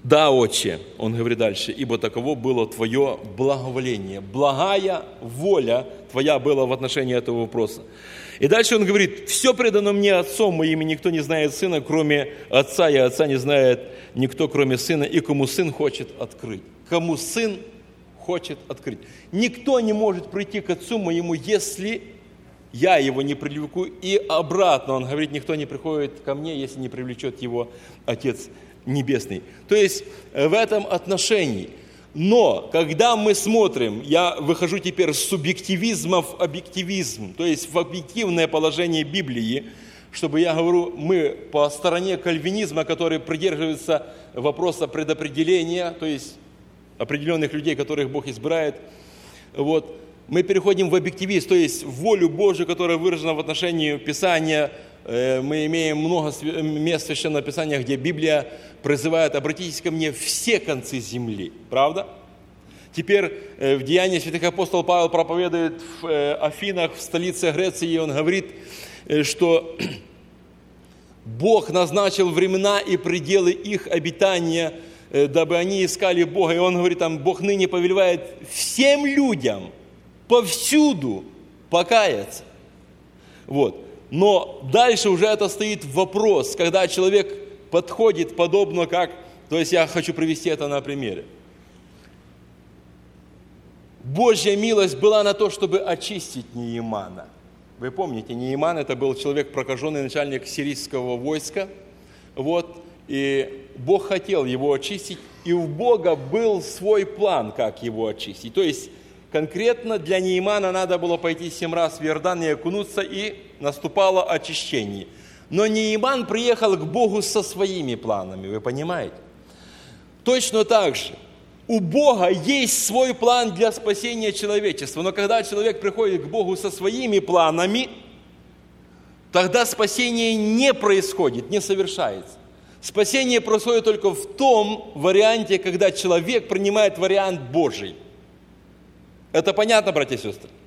Да, Отче, он говорит дальше, ибо таково было Твое благоволение. Благая воля Твоя была в отношении этого вопроса. И дальше он говорит, все предано мне Отцом моим, и никто не знает Сына, кроме Отца, и Отца не знает никто, кроме Сына, и кому Сын хочет открыть. Кому Сын хочет открыть. Никто не может прийти к Отцу моему, если я его не привлеку. И обратно, он говорит, никто не приходит ко мне, если не привлечет его Отец Небесный. То есть в этом отношении. Но когда мы смотрим, я выхожу теперь с субъективизма в объективизм, то есть в объективное положение Библии, чтобы я говорю, мы по стороне кальвинизма, который придерживается вопроса предопределения, то есть определенных людей, которых Бог избирает, вот, мы переходим в объективизм, то есть в волю Божию, которая выражена в отношении Писания. Мы имеем много мест Священного Писания, где Библия призывает: обратитесь ко мне все концы земли. Правда? Теперь в Деянии святых апостол Павел проповедует в Афинах, в столице Греции, и он говорит, что Бог назначил времена и пределы их обитания, дабы они искали Бога. И он говорит, там, Бог ныне повелевает всем людям повсюду покаяться. Вот. Но дальше уже это стоит вопрос, когда человек подходит подобно как... То есть я хочу привести это на примере. Божья милость была на то, чтобы очистить Неемана. Вы помните, Нееман это был человек, прокаженный начальник сирийского войска. Вот. И Бог хотел его очистить, и у Бога был свой план, как его очистить. То есть конкретно для Неемана надо было пойти 7 раз в Иордан и окунуться, и наступало очищение. Но Нееман приехал к Богу со своими планами, вы понимаете? Точно так же у Бога есть свой план для спасения человечества, но когда человек приходит к Богу со своими планами, тогда спасение не происходит, не совершается. Спасение происходит только в том варианте, когда человек принимает вариант Божий. Это понятно, братья и сестры?